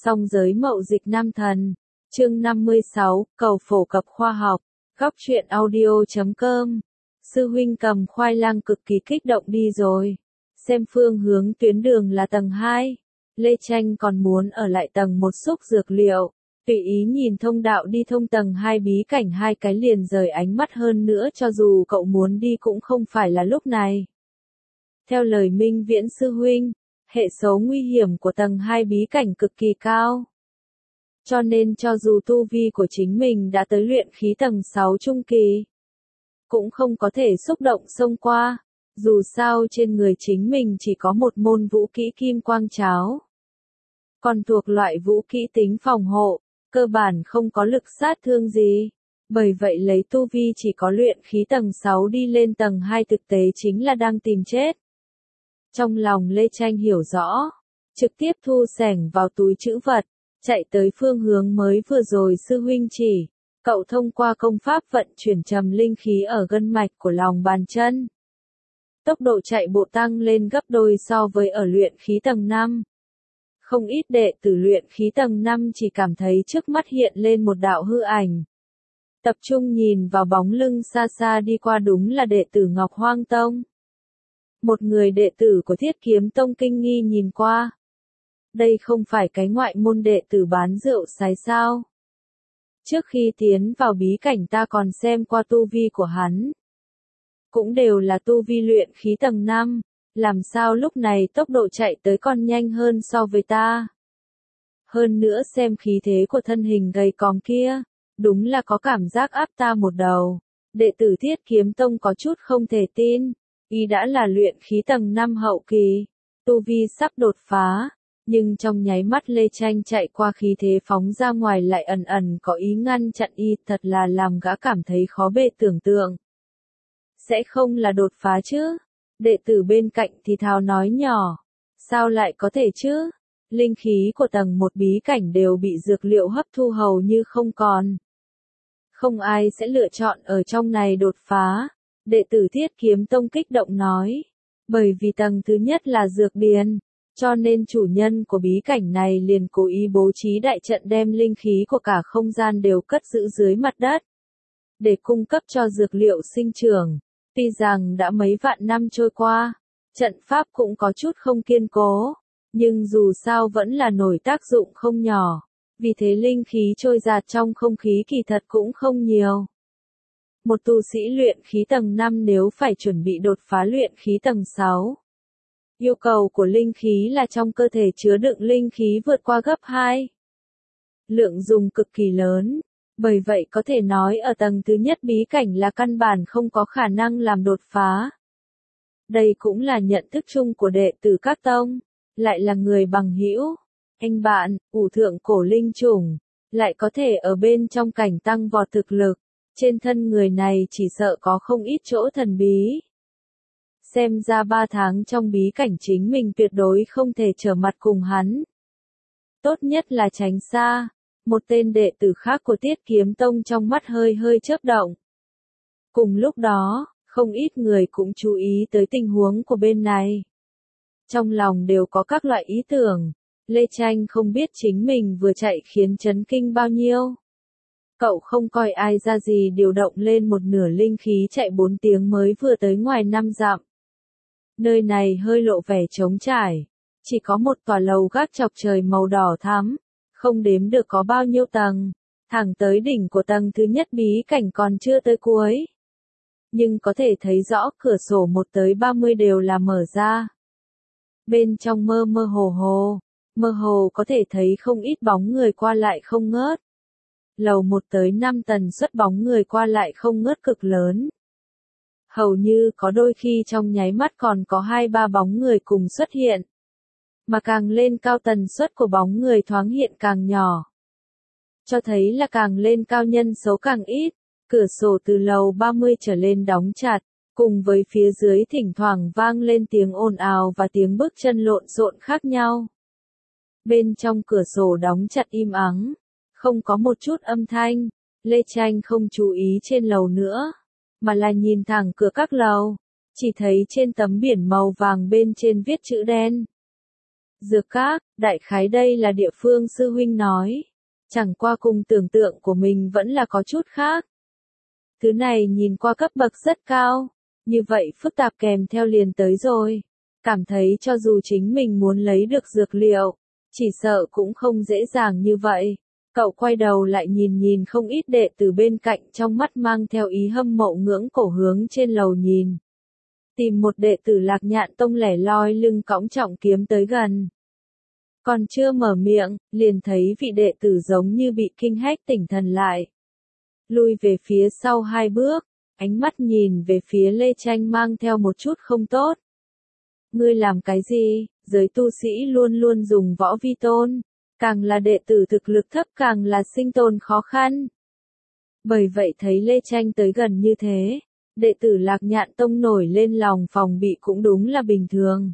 Song giới mậu dịch nam thần. Chương 56, cầu phổ cập khoa học. Góc truyện audio.com. Sư huynh cầm khoai lang cực kỳ kích động đi rồi. Xem phương hướng tuyến đường là tầng 2. Lê Tranh còn muốn ở lại tầng 1 xúc dược liệu. Tùy ý nhìn thông đạo đi thông tầng 2 bí cảnh hai cái liền rời ánh mắt hơn nữa cho dù cậu muốn đi cũng không phải là lúc này. Theo lời Minh Viễn sư huynh, hệ số nguy hiểm của tầng 2 bí cảnh cực kỳ cao. Cho nên cho dù tu vi của chính mình đã tới luyện khí tầng 6 trung kỳ, cũng không có thể xúc động xông qua, dù sao trên người chính mình chỉ có một môn vũ kỹ kim quang cháo. Còn thuộc loại vũ kỹ tính phòng hộ, cơ bản không có lực sát thương gì. Bởi vậy lấy tu vi chỉ có luyện khí tầng 6 đi lên tầng 2 thực tế chính là đang tìm chết. Trong lòng Lê Tranh hiểu rõ, trực tiếp thu xẻng vào túi trữ vật, chạy tới phương hướng mới vừa rồi sư huynh chỉ. Cậu thông qua công pháp vận chuyển trầm linh khí ở gân mạch của lòng bàn chân. Tốc độ chạy bộ tăng lên gấp đôi so với ở luyện khí tầng 5. Không ít đệ tử luyện khí tầng 5 chỉ cảm thấy trước mắt hiện lên một đạo hư ảnh. Tập trung nhìn vào bóng lưng xa xa đi qua đúng là đệ tử Ngọc Hoang Tông. Một người đệ tử của Thiết Kiếm Tông kinh nghi nhìn qua. Đây không phải cái ngoại môn đệ tử bán rượu sái sao? Trước khi tiến vào bí cảnh ta còn xem qua tu vi của hắn. Cũng đều là tu vi luyện khí tầng 5, làm sao lúc này tốc độ chạy tới còn nhanh hơn so với ta. Hơn nữa xem khí thế của thân hình gầy còm kia, đúng là có cảm giác áp ta một đầu. Đệ tử Thiết Kiếm Tông có chút không thể tin, y đã là luyện khí tầng 5 hậu kỳ, tu vi sắp đột phá. Nhưng trong nháy mắt Lê Tranh chạy qua khí thế phóng ra ngoài lại ẩn ẩn có ý ngăn chặn y, thật là làm gã cảm thấy khó bề tưởng tượng. Sẽ không là đột phá chứ? Đệ tử bên cạnh thì thào nói nhỏ. Sao lại có thể chứ? Linh khí của tầng 1 bí cảnh đều bị dược liệu hấp thu hầu như không còn. Không ai sẽ lựa chọn ở trong này đột phá. Đệ tử Thiết Kiếm Tông kích động nói. Bởi vì tầng thứ nhất là dược điền. Cho nên chủ nhân của bí cảnh này liền cố ý bố trí đại trận đem linh khí của cả không gian đều cất giữ dưới mặt đất. Để cung cấp cho dược liệu sinh trưởng. Tuy rằng đã mấy vạn năm trôi qua, trận pháp cũng có chút không kiên cố. Nhưng dù sao vẫn là nổi tác dụng không nhỏ. Vì thế linh khí trôi dạt trong không khí kỳ thật cũng không nhiều. Một tu sĩ luyện khí tầng 5 nếu phải chuẩn bị đột phá luyện khí tầng 6. Yêu cầu của linh khí là trong cơ thể chứa đựng linh khí vượt qua gấp 2. Lượng dùng cực kỳ lớn, bởi vậy có thể nói ở tầng thứ nhất bí cảnh là căn bản không có khả năng làm đột phá. Đây cũng là nhận thức chung của đệ tử các tông, lại là người bằng hữu. Anh bạn, ủ thượng cổ linh chủng, lại có thể ở bên trong cảnh tăng vọt thực lực, trên thân người này chỉ sợ có không ít chỗ thần bí. Xem ra 3 tháng trong bí cảnh chính mình tuyệt đối không thể trở mặt cùng hắn. Tốt nhất là tránh xa. Một tên đệ tử khác của Thiết Kiếm Tông trong mắt hơi hơi chớp động. Cùng lúc đó, không ít người cũng chú ý tới tình huống của bên này. Trong lòng đều có các loại ý tưởng. Lê Tranh không biết chính mình vừa chạy khiến chấn kinh bao nhiêu. Cậu không coi ai ra gì điều động lên một nửa linh khí chạy 4 tiếng mới vừa tới ngoài 5 dặm. Nơi này hơi lộ vẻ trống trải, chỉ có một tòa lầu gác chọc trời màu đỏ thắm, không đếm được có bao nhiêu tầng, thẳng tới đỉnh của tầng thứ nhất bí cảnh còn chưa tới cuối. Nhưng có thể thấy rõ cửa sổ 1 tới 30 đều là mở ra. Bên trong mơ hồ có thể thấy không ít bóng người qua lại không ngớt. Lầu 1 tới 5 tần suất bóng người qua lại không ngớt cực lớn. Hầu như có đôi khi trong nháy mắt còn có 2-3 bóng người cùng xuất hiện. Mà càng lên cao tần suất của bóng người thoáng hiện càng nhỏ. Cho thấy là càng lên cao nhân số càng ít, cửa sổ từ lầu 30 trở lên đóng chặt, cùng với phía dưới thỉnh thoảng vang lên tiếng ồn ào và tiếng bước chân lộn xộn khác nhau. Bên trong cửa sổ đóng chặt im ắng, không có một chút âm thanh, Lê Tranh không chú ý trên lầu nữa. Mà là nhìn thẳng cửa các lầu, chỉ thấy trên tấm biển màu vàng bên trên viết chữ đen. Dược các, đại khái đây là địa phương sư huynh nói. Chẳng qua cùng tưởng tượng của mình vẫn là có chút khác. Thứ này nhìn qua cấp bậc rất cao, như vậy phức tạp kèm theo liền tới rồi. Cảm thấy cho dù chính mình muốn lấy được dược liệu, chỉ sợ cũng không dễ dàng như vậy. Cậu quay đầu lại nhìn không ít đệ tử bên cạnh, trong mắt mang theo ý hâm mộ ngưỡng cổ hướng trên lầu nhìn. Tìm một đệ tử Lạc Nhạn Tông lẻ loi lưng cõng trọng kiếm tới gần. Còn chưa mở miệng, liền thấy vị đệ tử giống như bị kinh hách tỉnh thần lại. Lui về phía sau 2 bước, ánh mắt nhìn về phía Lê Tranh mang theo một chút không tốt. Ngươi làm cái gì? Giới tu sĩ luôn luôn dùng võ vi tôn, càng là đệ tử thực lực thấp càng là sinh tồn khó khăn. Bởi vậy thấy Lê Tranh tới gần như thế, đệ tử Lạc Nhạn Tông nổi lên lòng phòng bị cũng đúng là bình thường.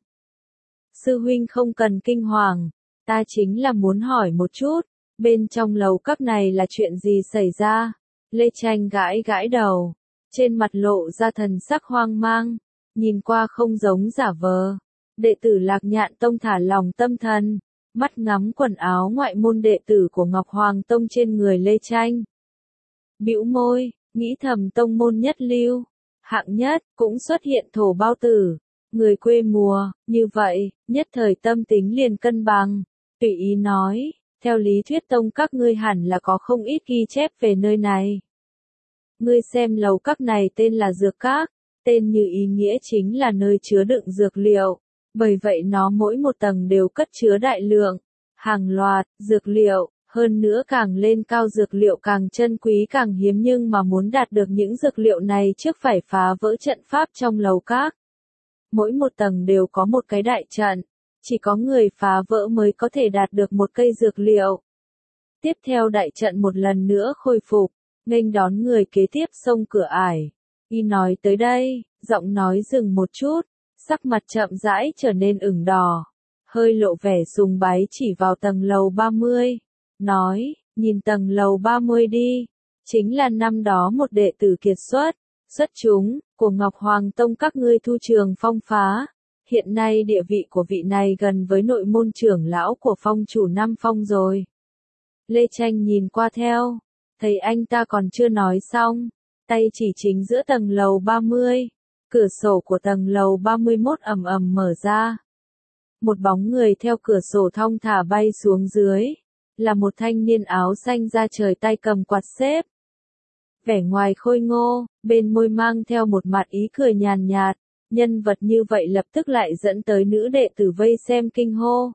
Sư huynh không cần kinh hoàng, ta chính là muốn hỏi một chút, bên trong lầu các này là chuyện gì xảy ra? Lê Tranh gãi gãi đầu, trên mặt lộ ra thần sắc hoang mang, nhìn qua không giống giả vờ. Đệ tử Lạc Nhạn Tông thả lòng tâm thần, mắt ngắm quần áo ngoại môn đệ tử của Ngọc Hoàng Tông trên người Lê Tranh. Bĩu môi, nghĩ thầm tông môn nhất lưu, hạng nhất, cũng xuất hiện thổ bao tử, người quê mùa, như vậy, nhất thời tâm tính liền cân bằng, tùy ý nói, theo lý thuyết tông các ngươi hẳn là có không ít ghi chép về nơi này. Ngươi xem lầu các này tên là dược các, tên như ý nghĩa chính là nơi chứa đựng dược liệu, bởi vậy nó mỗi một tầng đều cất chứa đại lượng, hàng loạt, dược liệu. Hơn nữa càng lên cao dược liệu càng chân quý càng hiếm, nhưng mà muốn đạt được những dược liệu này trước phải phá vỡ trận pháp trong lầu các. Mỗi một tầng đều có một cái đại trận, chỉ có người phá vỡ mới có thể đạt được một cây dược liệu. Tiếp theo đại trận một lần nữa khôi phục, nghênh đón người kế tiếp xông cửa ải. Y nói tới đây, giọng nói dừng một chút, sắc mặt chậm rãi trở nên ửng đỏ, hơi lộ vẻ sùng bái chỉ vào tầng lầu 30. Nói, nhìn tầng lầu 30 đi, chính là năm đó một đệ tử kiệt xuất chúng, của Ngọc Hoàng Tông các ngươi Thu Trường Phong phá. Hiện nay địa vị của vị này gần với nội môn trưởng lão của phong chủ Nam Phong rồi. Lê Tranh nhìn qua theo, thấy anh ta còn chưa nói xong, tay chỉ chính giữa tầng lầu 30, cửa sổ của tầng lầu 31 ầm ầm mở ra. Một bóng người theo cửa sổ thong thả bay xuống dưới. Là một thanh niên áo xanh da trời tay cầm quạt xếp. Vẻ ngoài khôi ngô, bên môi mang theo một mặt ý cười nhàn nhạt, nhân vật như vậy lập tức lại dẫn tới nữ đệ tử vây xem kinh hô.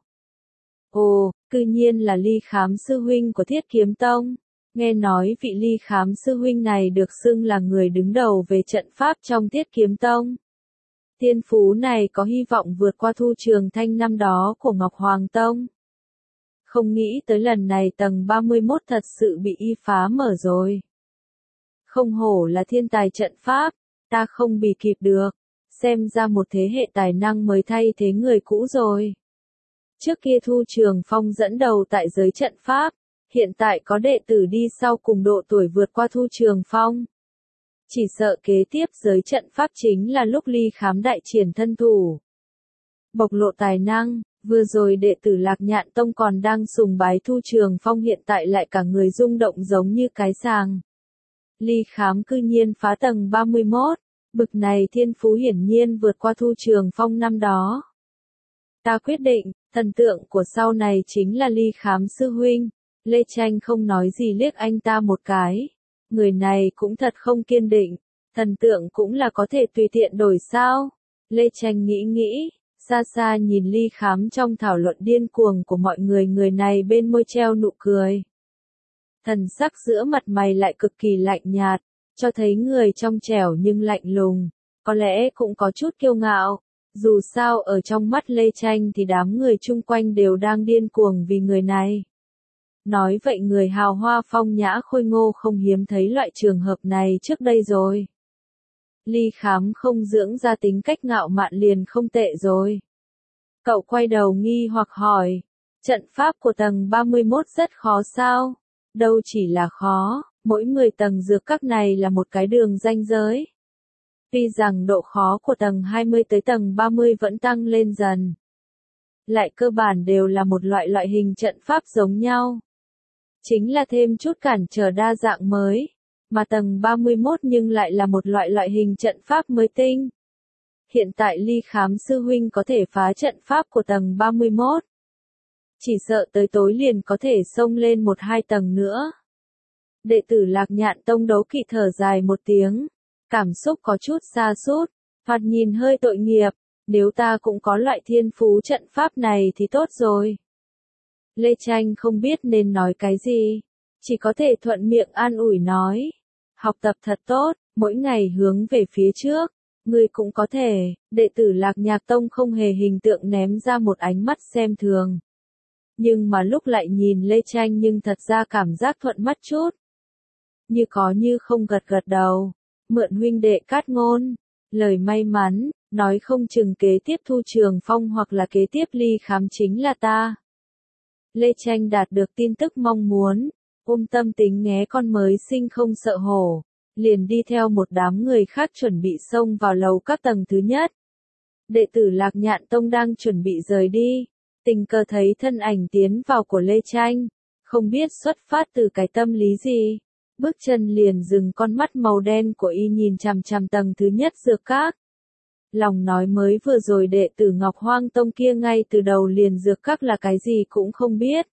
Ồ, cư nhiên là Ly Khám sư huynh của Thiết Kiếm Tông. Nghe nói vị Ly Khám sư huynh này được xưng là người đứng đầu về trận pháp trong Thiết Kiếm Tông. Thiên phú này có hy vọng vượt qua Thu Trường Thanh năm đó của Ngọc Hoàng Tông. Không nghĩ tới lần này tầng 31 thật sự bị y phá mở rồi. Không hổ là thiên tài trận pháp, ta không bì kịp được, xem ra một thế hệ tài năng mới thay thế người cũ rồi. Trước kia Thu Trường Phong dẫn đầu tại giới trận pháp, hiện tại có đệ tử đi sau cùng độ tuổi vượt qua Thu Trường Phong. Chỉ sợ kế tiếp giới trận pháp chính là lúc Ly Khám đại triển thân thủ. Bộc lộ tài năng. Vừa rồi đệ tử Lạc Nhạn Tông còn đang sùng bái Thu Trường Phong, hiện tại lại cả người rung động giống như cái sàng. Ly Khám cư nhiên phá tầng 31, bực này thiên phú hiển nhiên vượt qua Thu Trường Phong năm đó. Ta quyết định, thần tượng của sau này chính là Ly Khám sư huynh. Lê Tranh không nói gì liếc anh ta một cái. Người này cũng thật không kiên định, thần tượng cũng là có thể tùy tiện đổi sao? Lê Tranh nghĩ. Xa xa nhìn Ly Khám trong thảo luận điên cuồng của mọi người, người này bên môi treo nụ cười. Thần sắc giữa mặt mày lại cực kỳ lạnh nhạt, cho thấy người trong trẻo nhưng lạnh lùng, có lẽ cũng có chút kiêu ngạo. Dù sao ở trong mắt Lê Tranh thì đám người chung quanh đều đang điên cuồng vì người này. Nói vậy người hào hoa phong nhã khôi ngô không hiếm thấy loại trường hợp này trước đây rồi. Ly Khám không dưỡng ra tính cách ngạo mạn liền không tệ rồi. Cậu quay đầu nghi hoặc hỏi, trận pháp của tầng 31 rất khó sao? Đâu chỉ là khó, mỗi 10 tầng dược các này là một cái đường ranh giới. Tuy rằng độ khó của tầng 20 tới tầng 30 vẫn tăng lên dần. lại cơ bản đều là một loại hình trận pháp giống nhau. Chính là thêm chút cản trở đa dạng mới, mà tầng 31 nhưng lại là một loại hình trận pháp mới tinh. Hiện tại Ly Khám sư huynh có thể phá trận pháp của tầng 31. Chỉ sợ tới tối liền có thể xông lên 1-2 tầng nữa. Đệ tử Lạc Nhạn Tông Đấu Kỵ thở dài một tiếng, cảm xúc có chút sa sút, thoạt nhìn hơi tội nghiệp, nếu ta cũng có loại thiên phú trận pháp này thì tốt rồi. Lê Tranh không biết nên nói cái gì, chỉ có thể thuận miệng an ủi nói, học tập thật tốt, mỗi ngày hướng về phía trước, ngươi cũng có thể. Đệ tử Lạc Nhạc Tông không hề hình tượng ném ra một ánh mắt xem thường. Nhưng mà lúc lại nhìn Lê Tranh nhưng thật ra cảm giác thuận mắt chút. Như có như không gật gật đầu, mượn huynh đệ cát ngôn, lời may mắn, nói không chừng kế tiếp Thu Trường Phong hoặc là kế tiếp Ly Khám chính là ta. Lê Tranh đạt được tin tức mong muốn, ôm tâm tính nghé con mới sinh không sợ hổ, liền đi theo một đám người khác chuẩn bị xông vào lầu các tầng thứ nhất. Đệ tử Lạc Nhạn Tông đang chuẩn bị rời đi, tình cờ thấy thân ảnh tiến vào của Lê Tranh, không biết xuất phát từ cái tâm lý gì, bước chân liền dừng, con mắt màu đen của y nhìn chằm chằm tầng thứ nhất dược các. Lòng nói mới vừa rồi đệ tử Ngọc Hoang Tông kia ngay từ đầu liền dược các là cái gì cũng không biết.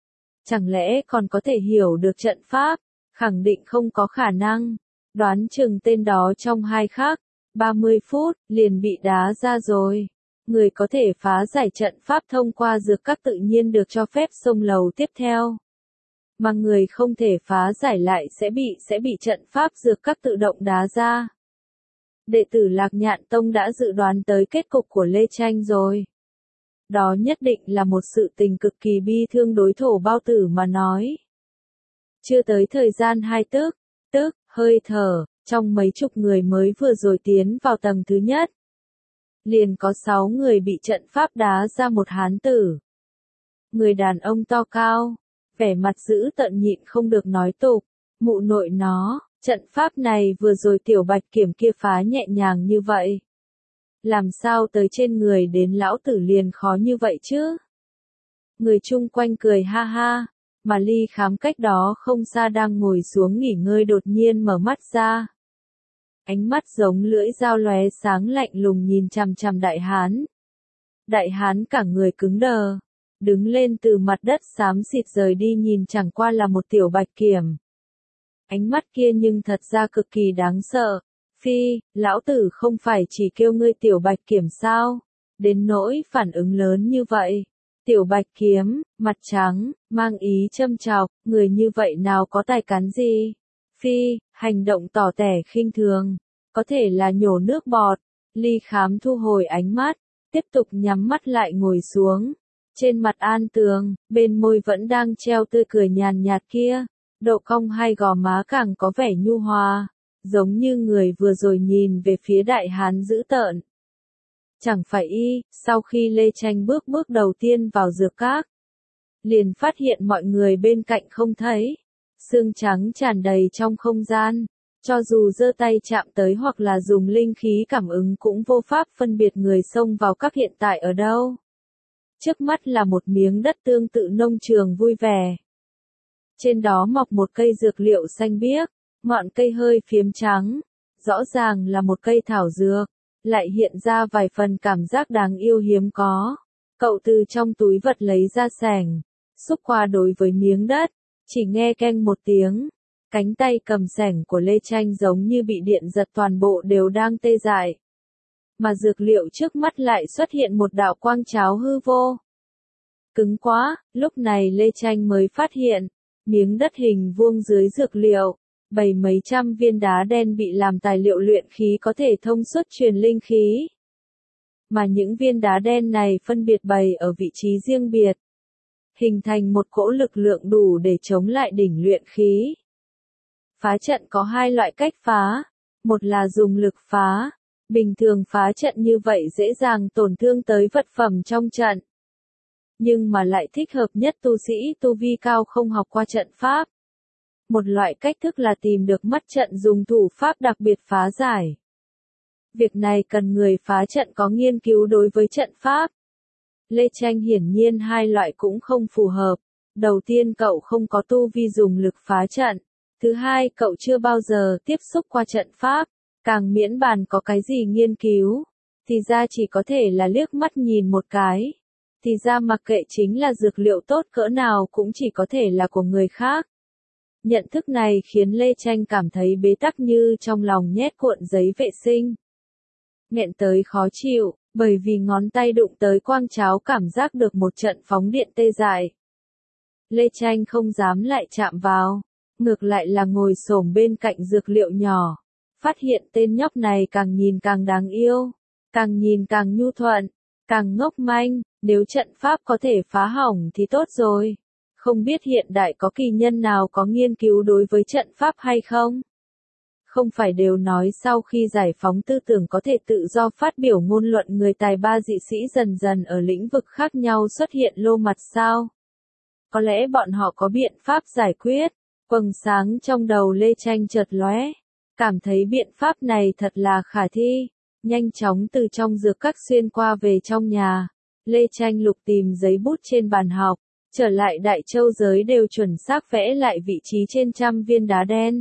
Chẳng lẽ còn có thể hiểu được trận pháp, khẳng định không có khả năng, đoán chừng tên đó trong 2 khắc, 30 phút, liền bị đá ra rồi. Người có thể phá giải trận pháp thông qua dược các tự nhiên được cho phép xông lầu tiếp theo. Mà người không thể phá giải lại sẽ bị trận pháp dược các tự động đá ra. Đệ tử Lạc Nhạn Tông đã dự đoán tới kết cục của Lê Tranh rồi. Đó nhất định là một sự tình cực kỳ bi thương đối Thổ Bao Tử mà nói. Chưa tới thời gian 2 tức, hơi thở, trong mấy chục người mới vừa rồi tiến vào tầng thứ nhất. Liền có 6 người bị trận pháp đá ra một hán tử. Người đàn ông to cao, vẻ mặt dữ tợn nhịn không được nói tục, mụ nội nó, trận pháp này vừa rồi Tiểu Bạch Kiểm kia phá nhẹ nhàng như vậy. Làm sao tới trên người đến lão tử liền khó như vậy chứ? Người chung quanh cười ha ha, mà Ly Khám cách đó không xa đang ngồi xuống nghỉ ngơi đột nhiên mở mắt ra. Ánh mắt giống lưỡi dao lóe sáng lạnh lùng nhìn chằm chằm đại hán. Đại hán cả người cứng đờ, đứng lên từ mặt đất xám xịt rời đi, nhìn chẳng qua là một Tiểu Bạch Kiểm. Ánh mắt kia nhưng thật ra cực kỳ đáng sợ. Phi, lão tử không phải chỉ kêu ngươi Tiểu Bạch Kiểm sao? Đến nỗi phản ứng lớn như vậy. Tiểu Bạch Kiếm, mặt trắng, mang ý châm chọc, người như vậy nào có tài cán gì? Phi, hành động tỏ tẻ khinh thường, có thể là nhổ nước bọt. Ly Khám thu hồi ánh mắt, tiếp tục nhắm mắt lại ngồi xuống. Trên mặt An Tường, bên môi vẫn đang treo tươi cười nhàn nhạt kia, độ cong hai gò má càng có vẻ nhu hòa, giống như người vừa rồi nhìn về phía đại hán dữ tợn. Chẳng phải y, sau khi Lê Tranh bước đầu tiên vào dược các, liền phát hiện mọi người bên cạnh không thấy, xương trắng tràn đầy trong không gian, cho dù giơ tay chạm tới hoặc là dùng linh khí cảm ứng cũng vô pháp phân biệt người xông vào các hiện tại ở đâu. Trước mắt là một miếng đất tương tự nông trường vui vẻ. Trên đó mọc một cây dược liệu xanh biếc, ngọn cây hơi phiếm trắng, rõ ràng là một cây thảo dược, lại hiện ra vài phần cảm giác đáng yêu hiếm có. Cậu từ trong túi vật lấy ra xẻng, xúc qua đối với miếng đất, chỉ nghe keng một tiếng, cánh tay cầm xẻng của Lê Tranh giống như bị điện giật, toàn bộ đều đang tê dại. Mà dược liệu trước mắt lại xuất hiện một đạo quang cháo hư vô. Cứng quá, lúc này Lê Tranh mới phát hiện, miếng đất hình vuông dưới dược liệu, bày mấy trăm viên đá đen bị làm tài liệu luyện khí có thể thông suốt truyền linh khí. Mà những viên đá đen này phân biệt bày ở vị trí riêng biệt, hình thành một cỗ lực lượng đủ để chống lại đỉnh luyện khí. Phá trận có 2 loại cách phá, một là dùng lực phá, bình thường phá trận như vậy dễ dàng tổn thương tới vật phẩm trong trận. Nhưng mà lại thích hợp nhất tu sĩ tu vi cao không học qua trận pháp. Một loại cách thức là tìm được mắt trận dùng thủ pháp đặc biệt phá giải. Việc này cần người phá trận có nghiên cứu đối với trận pháp. Lê Tranh hiển nhiên hai loại cũng không phù hợp. Đầu tiên cậu không có tu vi dùng lực phá trận. Thứ hai cậu chưa bao giờ tiếp xúc qua trận pháp. Càng miễn bàn có cái gì nghiên cứu. Thì ra chỉ có thể là liếc mắt nhìn một cái. Thì ra mặc kệ chính là dược liệu tốt cỡ nào cũng chỉ có thể là của người khác. Nhận thức này khiến Lê Tranh cảm thấy bế tắc như trong lòng nhét cuộn giấy vệ sinh. Nghẹn tới khó chịu, bởi vì ngón tay đụng tới quang cháo cảm giác được một trận phóng điện tê dại. Lê Tranh không dám lại chạm vào, ngược lại là ngồi xổm bên cạnh dược liệu nhỏ. Phát hiện tên nhóc này càng nhìn càng đáng yêu, càng nhìn càng nhu thuận, càng ngốc manh, nếu trận pháp có thể phá hỏng thì tốt rồi. Không biết hiện đại có kỳ nhân nào có nghiên cứu đối với trận pháp hay không? Không phải đều nói sau khi giải phóng tư tưởng có thể tự do phát biểu ngôn luận người tài ba dị sĩ dần dần ở lĩnh vực khác nhau xuất hiện lô mặt sao? Có lẽ bọn họ có biện pháp giải quyết. Quầng sáng trong đầu Lê Tranh chợt lóe, cảm thấy biện pháp này thật là khả thi. Nhanh chóng từ trong dược các xuyên qua về trong nhà, Lê Tranh lục tìm giấy bút trên bàn học, trở lại Đại Châu giới đều chuẩn xác vẽ lại vị trí trên 100 viên đá đen.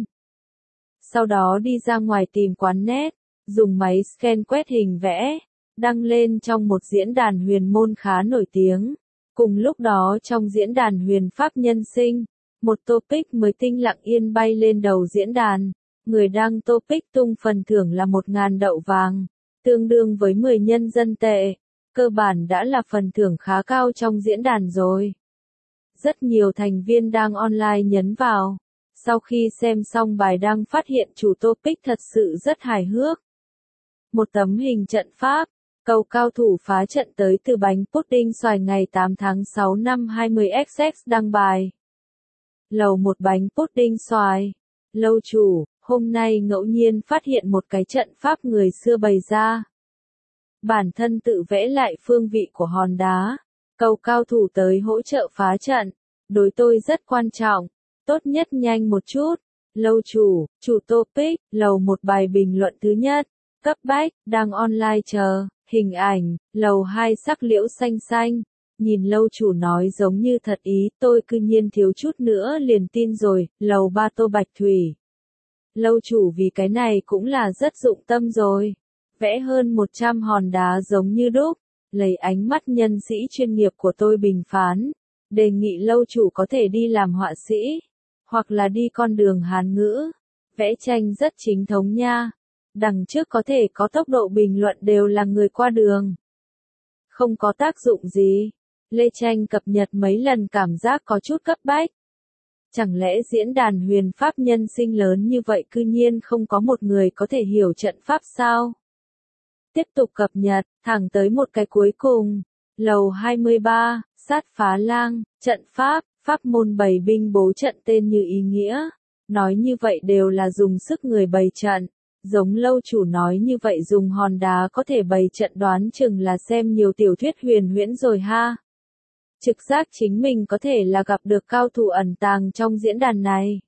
Sau đó đi ra ngoài tìm quán nét, dùng máy scan quét hình vẽ, đăng lên trong một diễn đàn huyền môn khá nổi tiếng. Cùng lúc đó trong diễn đàn huyền pháp nhân sinh, một topic mới tinh lặng yên bay lên đầu diễn đàn. Người đăng topic tung phần thưởng là 1.000 đậu vàng, tương đương với 10 nhân dân tệ. Cơ bản đã là phần thưởng khá cao trong diễn đàn rồi. Rất nhiều thành viên đang online nhấn vào. Sau khi xem xong bài đăng phát hiện chủ topic thật sự rất hài hước. Một tấm hình trận pháp, cầu cao thủ phá trận tới từ bánh pudding xoài ngày 8 tháng 6 năm 20XX đăng bài. Lầu một bánh pudding xoài. Lâu chủ, hôm nay ngẫu nhiên phát hiện một cái trận pháp người xưa bày ra. Bản thân tự vẽ lại phương vị của hòn đá. Cầu cao thủ tới hỗ trợ phá trận. Đối tôi rất quan trọng. Tốt nhất nhanh một chút. Lâu chủ, chủ topic, lầu một bài bình luận thứ nhất. Cấp bách, đang online chờ. Hình ảnh, lầu 2 sắc liễu xanh xanh. Nhìn lâu chủ nói giống như thật ý, tôi cư nhiên thiếu chút nữa liền tin rồi. Lầu 3 tô bạch thủy. Lâu chủ vì cái này cũng là rất dụng tâm rồi. Vẽ hơn 100 hòn đá giống như đúc. Lấy ánh mắt nhân sĩ chuyên nghiệp của tôi bình phán. Đề nghị lâu chủ có thể đi làm họa sĩ. Hoặc là đi con đường Hán ngữ. Vẽ tranh rất chính thống nha. Đằng trước có thể có tốc độ bình luận đều là người qua đường. Không có tác dụng gì. Lê Tranh cập nhật mấy lần cảm giác có chút cấp bách. Chẳng lẽ diễn đàn huyền pháp nhân sinh lớn như vậy cư nhiên không có một người có thể hiểu trận pháp sao? Tiếp tục cập nhật, thẳng tới một cái cuối cùng. Lầu 23, sát phá lang, trận pháp, pháp môn bày binh bố trận tên như ý nghĩa. Nói như vậy đều là dùng sức người bày trận. Giống lâu chủ nói như vậy dùng hòn đá có thể bày trận đoán chừng là xem nhiều tiểu thuyết huyền huyễn rồi ha. Trực giác chính mình có thể là gặp được cao thủ ẩn tàng trong diễn đàn này.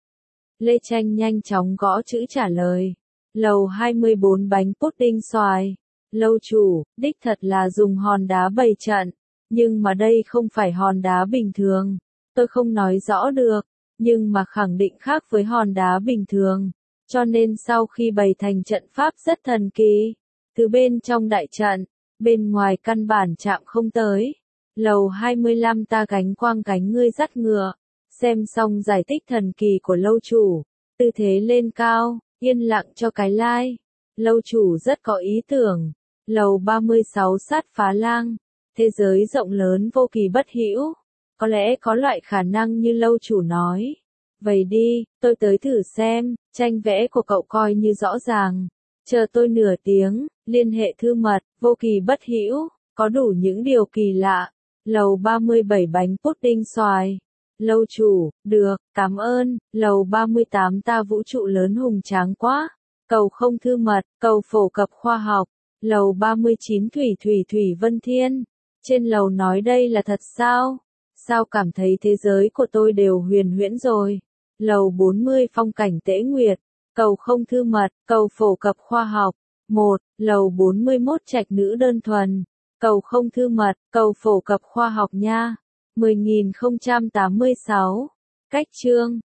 Lê Tranh nhanh chóng gõ chữ trả lời. Lầu 24 bánh pudding xoài. Lâu chủ, đích thật là dùng hòn đá bày trận. Nhưng mà đây không phải hòn đá bình thường. Tôi không nói rõ được. Nhưng mà khẳng định khác với hòn đá bình thường. Cho nên sau khi bày thành trận pháp rất thần kỳ. Từ bên trong đại trận, bên ngoài căn bản chạm không tới. Lầu 25 ta gánh quang gánh ngươi dắt ngựa. Xem xong giải thích thần kỳ của lâu chủ. Tư thế lên cao, yên lặng cho cái like. Lâu chủ rất có ý tưởng. Lầu 36 sát phá lang. Thế giới rộng lớn vô kỳ bất hữu. Có lẽ có loại khả năng như lâu chủ nói. Vậy đi, tôi tới thử xem, tranh vẽ của cậu coi như rõ ràng. Chờ tôi nửa tiếng, liên hệ thư mật, vô kỳ bất hữu, có đủ những điều kỳ lạ. Lầu 37 bánh pudding xoài. Lâu chủ, được, cảm ơn. Lầu 38 ta vũ trụ lớn hùng tráng quá. Cầu không thư mật, cầu phổ cập khoa học. Lầu 39 thủy vân thiên. Trên lầu nói đây là thật sao? Sao cảm thấy thế giới của tôi đều huyền huyễn rồi? Lầu 40 phong cảnh tễ nguyệt. Cầu không thư mật, cầu phổ cập khoa học. 1. Lầu 41 trạch nữ đơn thuần. Cầu không thư mật, cầu phổ cập khoa học nha. 10.086. Cách chương